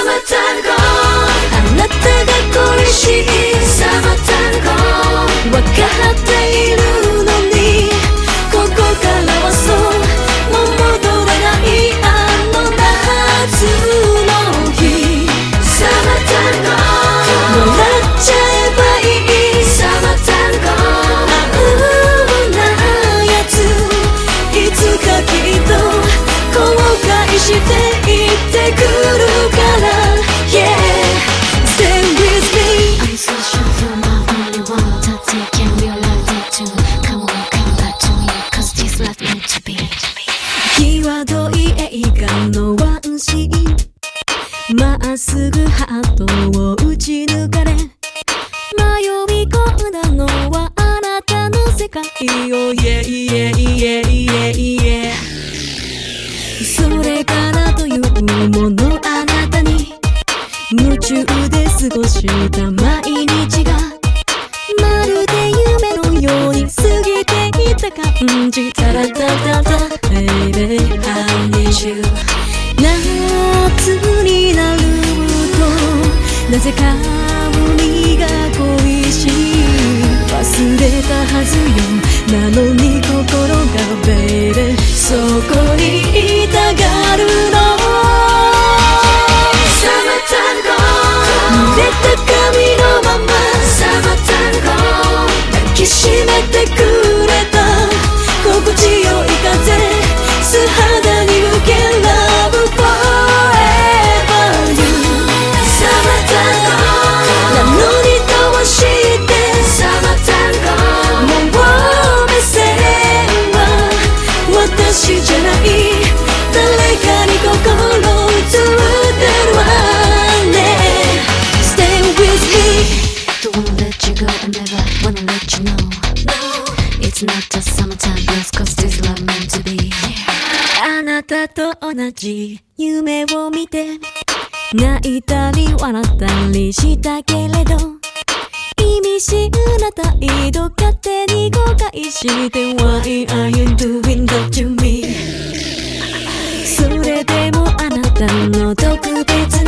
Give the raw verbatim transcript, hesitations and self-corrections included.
Summer Tango あなたが恋しい Summer Tango わかっているのにここからはそうもう戻れないあの夏の日 Summer Tango 笑っちゃえばいい Summer Tango あうなやついつかきっと後悔していってくるから Yeah Stay with me I'm so sure you're my only one to take care of your life too Come on, come back to me Cause this life meant to be 際どい映画のワンシーンまっすぐハートを打ち抜かれ迷い込んだのはあなたの世界よ Yeah yeah yeah yeah yeah それからというものあなたに夢中で過ごした毎日がまるで夢のように過ぎていた感じタラタタタ Baby I need you 夏になるとなぜか海が恋しい忘れたはずよなのに心が Baby そこにいたがるの Summer Tango 濡れた髪のまま Summer Tango 抱きしめてくれた心地よい風素肌に受け Love forever you Summer Tango なのにどうして Summer Tango もう目線は私じゃない誰かに心移ってるわね Stay with me Don't wanna let you go and never wanna let you know It's not just summertime blues Cause this love meant to be あなたと同じ夢を見て泣いたり笑ったりしたけれど意味深な態度勝手に後悔して Why are you doing that to me それでもあなたの特別